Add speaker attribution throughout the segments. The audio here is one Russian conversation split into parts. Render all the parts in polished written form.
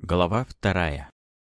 Speaker 1: Глава 2.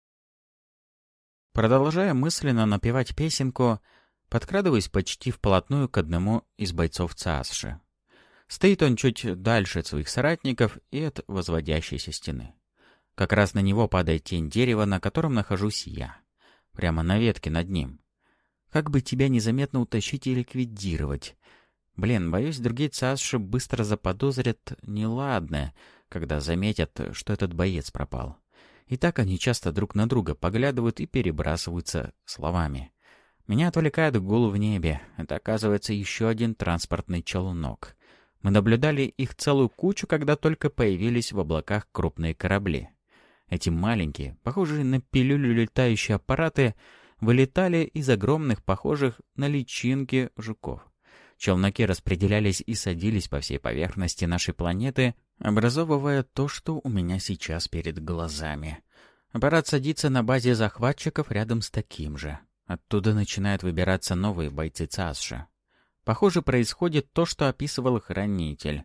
Speaker 1: Продолжая мысленно напевать песенку, подкрадываюсь почти вплотную к одному из бойцов ЦАСШи. Стоит он чуть дальше от своих соратников и от возводящейся стены. Как раз на него падает тень дерева, на котором нахожусь я. Прямо на ветке над ним. Как бы тебя незаметно утащить и ликвидировать? Боюсь, другие ЦАСШи быстро заподозрят неладное, когда заметят, что этот боец пропал. И так они часто друг на друга поглядывают и перебрасываются словами. Меня отвлекает гул в небе. Это, оказывается, еще один транспортный челнок. Мы наблюдали их целую кучу, когда только появились в облаках крупные корабли. Эти маленькие, похожие на пилюлю летающие аппараты, вылетали из огромных, похожих на личинки жуков. Челноки распределялись и садились по всей поверхности нашей планеты, образовывая то, что у меня сейчас перед глазами. Аппарат садится на базе захватчиков рядом с таким же. Оттуда начинают выбираться новые бойцы ЦАСШи. Похоже, происходит то, что описывал хранитель.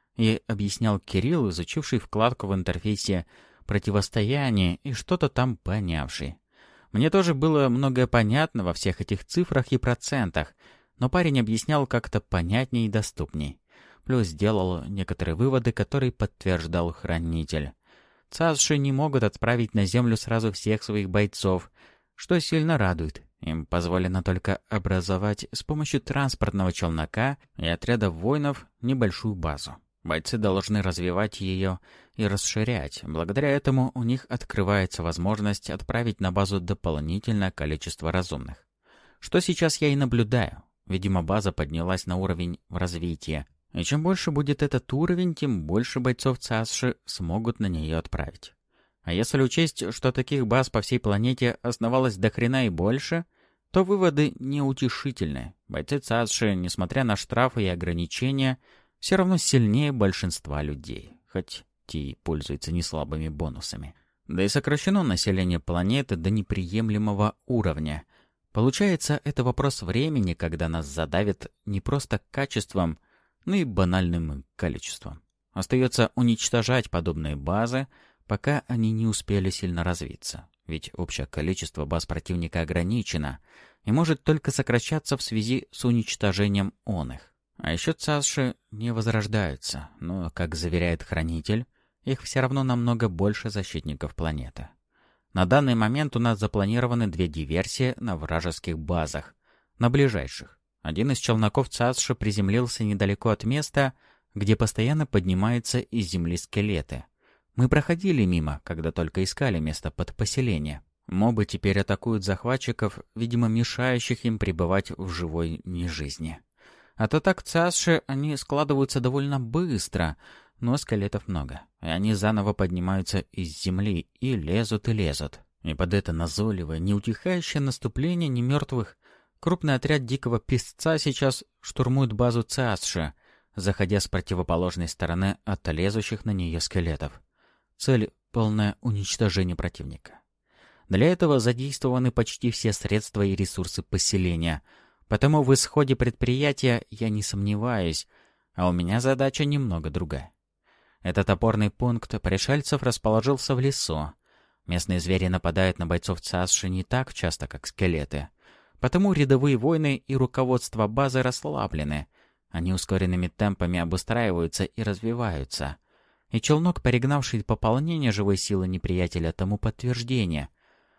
Speaker 1: И объяснял Кирилл, изучивший вкладку в интерфейсе «Противостояние» и что-то там понявший. Мне тоже было многое понятно во всех этих цифрах и процентах, но парень объяснял как-то понятнее и доступней. Плюс сделал некоторые выводы, которые подтверждал хранитель. ЦАСШи не могут отправить на Землю сразу всех своих бойцов, что сильно радует. Им позволено только образовать с помощью транспортного челнока и отряда воинов небольшую базу. Бойцы должны развивать ее и расширять. Благодаря этому у них открывается возможность отправить на базу дополнительное количество разумных. Что сейчас я и наблюдаю. Видимо, база поднялась на уровень в развитии. И чем больше будет этот уровень, тем больше бойцов ЦАСШи смогут на нее отправить. А если учесть, что таких баз по всей планете основалось до хрена и больше, то выводы неутешительны. Бойцы ЦАСШи, несмотря на штрафы и ограничения, все равно сильнее большинства людей, хоть те и пользуются неслабыми бонусами. Да и сокращено население планеты до неприемлемого уровня. Получается, это вопрос времени, когда нас задавят не просто качеством, но и банальным количеством. Остается уничтожать подобные базы, пока они не успели сильно развиться. Ведь общее количество баз противника ограничено и может только сокращаться в связи с уничтожением оных. А еще ЦАСШи не возрождаются, но, как заверяет хранитель, их все равно намного больше защитников планеты. На данный момент у нас запланированы 2 диверсии на вражеских базах, на ближайших. Один из челноков ЦАСШи приземлился недалеко от места, где постоянно поднимаются из земли скелеты. Мы проходили мимо, когда только искали место под поселение. Мобы теперь атакуют захватчиков, видимо, мешающих им пребывать в живой нежизни. От атак ЦАСШи они складываются довольно быстро, но скелетов много. И они заново поднимаются из земли и лезут. И под это назойливое, неутихающее наступление немертвых крупный отряд дикого песца сейчас штурмует базу ЦАСШи, заходя с противоположной стороны от лезущих на нее скелетов. Цель — полное уничтожение противника. Для этого задействованы почти все средства и ресурсы поселения, потому в исходе предприятия я не сомневаюсь, а у меня задача немного другая. Этот опорный пункт пришельцев расположился в лесу. Местные звери нападают на бойцов ЦАСШи не так часто, как скелеты. Потому рядовые воины и руководство базы расслаблены. Они ускоренными темпами обустраиваются и развиваются. И челнок, перегнавший пополнение живой силы неприятеля, тому подтверждение.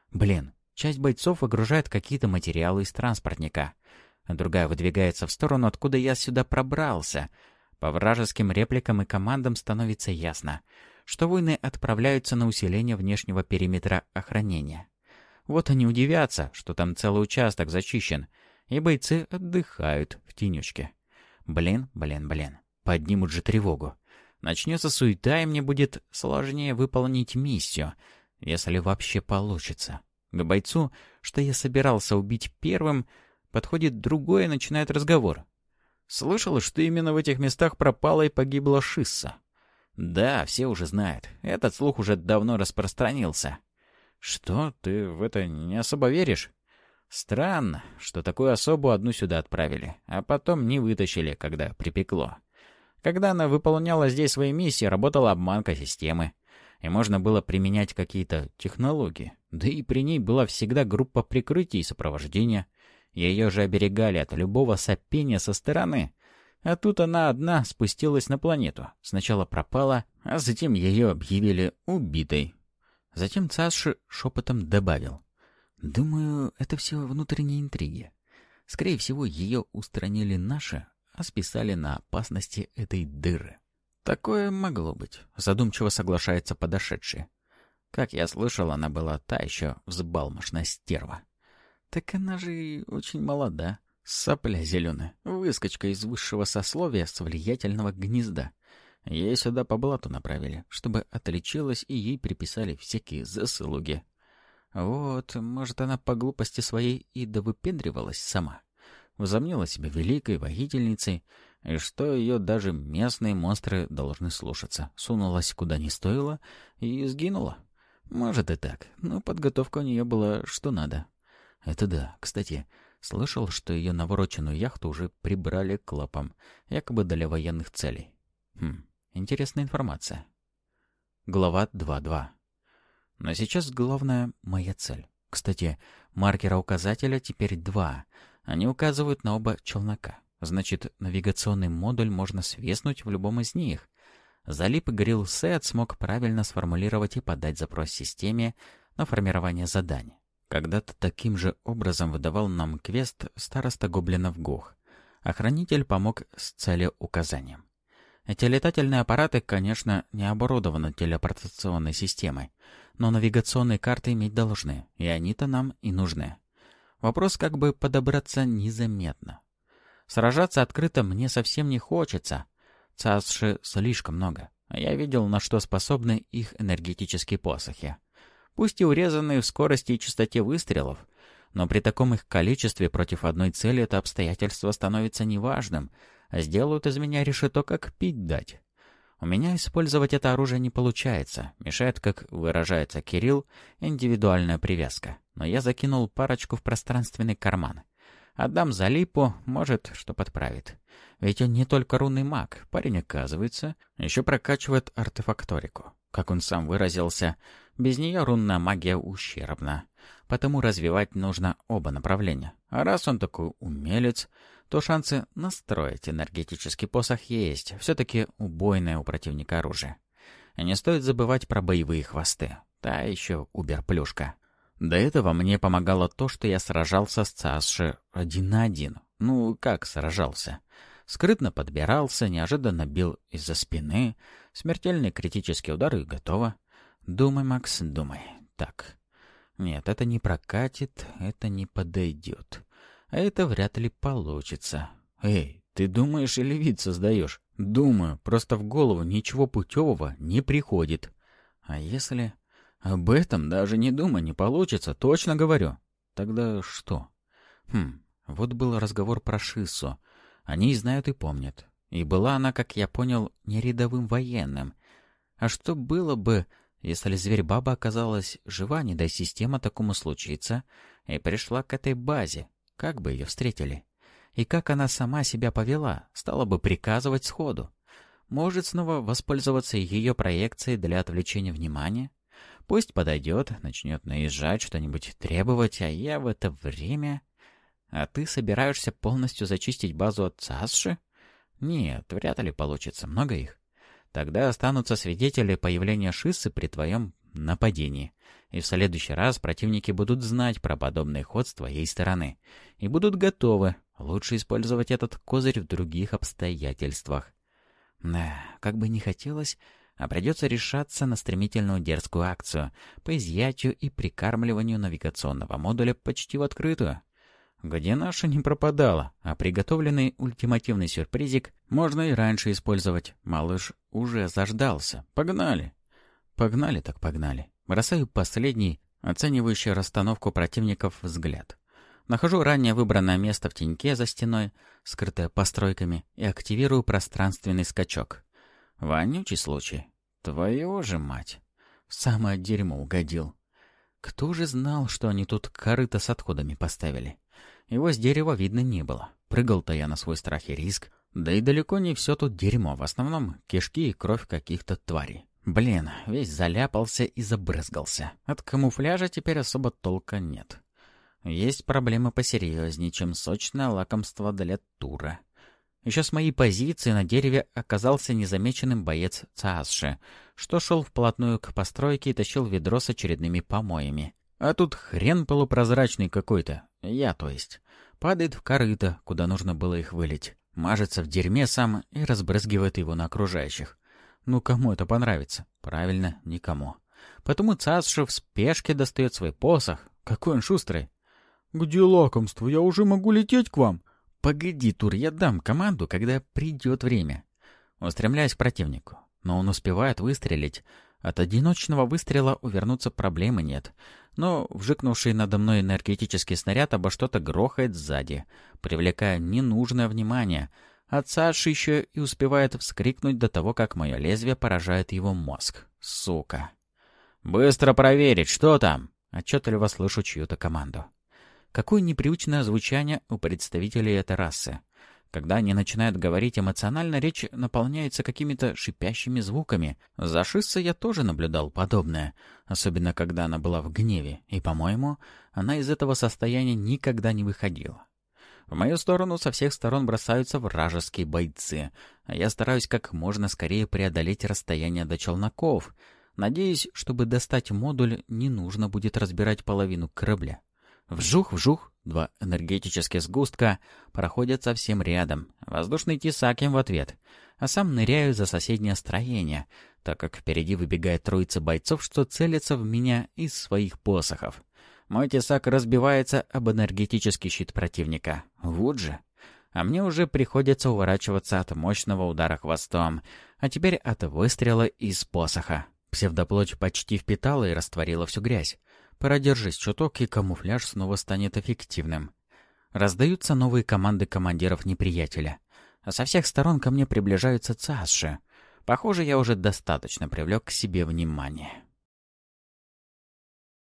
Speaker 1: Часть бойцов выгружает какие-то материалы из транспортника, а другая выдвигается в сторону, откуда я сюда пробрался. По вражеским репликам и командам становится ясно, что воины отправляются на усиление внешнего периметра охранения. Вот они удивятся, что там целый участок зачищен, и бойцы отдыхают в тенечке. Поднимут же тревогу. Начнется суета, и мне будет сложнее выполнить миссию, если вообще получится. К бойцу, что я собирался убить первым, подходит другой и начинает разговор. «Слышал, что именно в этих местах пропала и погибла Шисса?» «Да, все уже знают. Этот слух уже давно распространился». «Что, ты в это не особо веришь?» «Странно, что такую особу одну сюда отправили, а потом не вытащили, когда припекло. Когда она выполняла здесь свои миссии, работала обманка системы. и можно было применять какие-то технологии. Да и при ней была всегда группа прикрытия и сопровождения. Ее же оберегали от любого сопения со стороны. А тут она одна спустилась на планету. Сначала пропала, а затем ее объявили убитой. Затем Цаши шепотом добавил: «Думаю, это все внутренние интриги. Скорее всего, ее устранили наши, а списали на опасности этой дыры». «Такое могло быть», — задумчиво соглашается подошедший. Как я слышал, она была та еще взбалмошная стерва. Так она же и очень молода. Сопля зеленая, выскочка из высшего сословия с влиятельного гнезда. Ей сюда по блату направили, чтобы отличилась, и ей приписали всякие заслуги. Вот, может, она по глупости своей и довыпендривалась сама. Возомнила себя великой воительницей, и что ее даже местные монстры должны слушаться. Сунулась куда не стоило и сгинула. Может и так, но подготовка у нее была что надо. Это да, кстати, слышал, что ее навороченную яхту уже прибрали к лапам, якобы для военных целей. Интересная информация. Глава 2.2. Но сейчас главное — моя цель. Кстати, маркера указателя теперь 2. Они указывают на оба челнока. Значит, навигационный модуль можно свеснуть в любом из них. Залип Грилл Сет смог правильно сформулировать и подать запрос системе на формирование задания. Когда-то таким же образом выдавал нам квест староста гоблинов Гух. Охранитель помог с целеуказанием. Эти летательные аппараты, конечно, не оборудованы телепортационной системой, но навигационные карты иметь должны, и они-то нам и нужны. Вопрос, как бы подобраться незаметно. Сражаться открыто мне совсем не хочется. Цасши слишком много, а я видел, на что способны их энергетические посохи. Пусть и урезанные в скорости и частоте выстрелов, но при таком их количестве против одной цели это обстоятельство становится неважным, а сделают из меня решето, как пить дать. У меня использовать это оружие не получается, мешает, как выражается Кирилл, индивидуальная привязка. Но я закинул парочку в пространственный карман. Отдам Залипу, может, что подправит. Ведь он не только рунный маг, парень, оказывается, еще прокачивает артефакторику. Как он сам выразился, без нее рунная магия ущербна. Потому развивать нужно оба направления. А раз он такой умелец, то шансы настроить энергетический посох есть. Все-таки убойное у противника оружие. И не стоит забывать про боевые хвосты. Та еще убер-плюшка. До этого мне помогало то, что я сражался с Цасши 1 на 1. Ну, как сражался? Скрытно подбирался, неожиданно бил из-за спины. Смертельный критический удар и готово. Думай, Макс, думай. Так. Нет, это не прокатит, это не подойдет. А это вряд ли получится. Эй, ты думаешь или вид создаешь? Думаю, просто в голову ничего путевого не приходит. А если... Об этом даже не думай, не получится, точно говорю. Тогда что? Вот был разговор про Шиссу. Они знают и помнят. И была она, как я понял, не рядовым военным. А что было бы, если зверь-баба оказалась жива, не дай система такому случиться, и пришла к этой базе? Как бы ее встретили? И как она сама себя повела? Стала бы приказывать сходу? Может снова воспользоваться ее проекцией для отвлечения внимания? Пусть подойдет, начнет наезжать, что-нибудь требовать, а я в это время... А ты собираешься полностью зачистить базу от Цасши? Нет, вряд ли получится, много их. Тогда останутся свидетели появления Шиссы при твоем нападении. И в следующий раз противники будут знать про подобный ход с твоей стороны. И будут готовы. Лучше использовать этот козырь в других обстоятельствах. Да, как бы не хотелось... А придется решаться на стремительную дерзкую акцию по изъятию и прикармливанию навигационного модуля почти в открытую. Где наша не пропадала, а приготовленный ультимативный сюрпризик можно и раньше использовать. Малыш уже заждался. Погнали. Погнали так погнали. Бросаю последний, оценивающий расстановку противников взгляд. Нахожу ранее выбранное место в теньке за стеной, скрытое постройками, и активирую пространственный скачок. Вонючий случай. Твою же мать. В самое дерьмо угодил. Кто же знал, что они тут корыто с отходами поставили? Его с дерева видно не было. Прыгал-то я на свой страх и риск. Да и далеко не все тут дерьмо. В основном кишки и кровь каких-то тварей. Блин, весь заляпался и забрызгался. От камуфляжа теперь особо толка нет. Есть проблемы посерьезнее, чем сочное лакомство для тура. Еще с моей позиции на дереве оказался незамеченным боец Цаасши, что шел вплотную к постройке и тащил ведро с очередными помоями. А тут хрен полупрозрачный какой-то, я то есть, падает в корыто, куда нужно было их вылить, мажется в дерьме сам и разбрызгивает его на окружающих. Ну кому это понравится? Правильно, никому. Потому Цаасши в спешке достает свой посох. Какой он шустрый. «Где лакомство? Я уже могу лететь к вам!» «Погоди, Тур, я дам команду, когда придет время». Устремляюсь к противнику, но он успевает выстрелить. От одиночного выстрела увернуться проблемы нет. Но вжикнувший надо мной энергетический снаряд обо что-то грохает сзади, привлекая ненужное внимание. А Саша еще и успевает вскрикнуть до того, как мое лезвие поражает его мозг. Сука. «Быстро проверить, что там?» Отчетливо слышу чью-то команду. Какое непривычное звучание у представителей этой расы. Когда они начинают говорить эмоционально, речь наполняется какими-то шипящими звуками. За Шиссой я тоже наблюдал подобное, особенно когда она была в гневе, и, по-моему, она из этого состояния никогда не выходила. В мою сторону со всех сторон бросаются вражеские бойцы, а я стараюсь как можно скорее преодолеть расстояние до челноков. Надеюсь, чтобы достать модуль, не нужно будет разбирать половину корабля. Вжух-вжух, два энергетических сгустка проходят совсем рядом. Воздушный тесак им в ответ. А сам ныряю за соседнее строение, так как впереди выбегает троица бойцов, что целятся в меня из своих посохов. Мой тесак разбивается об энергетический щит противника. Вот же. А мне уже приходится уворачиваться от мощного удара хвостом, а теперь от выстрела из посоха. Псевдоплоть почти впитала и растворила всю грязь. Продержись чуток, и камуфляж снова станет эффективным. Раздаются новые команды командиров неприятеля. А со всех сторон ко мне приближаются Цаасши. Похоже, я уже достаточно привлек к себе внимание.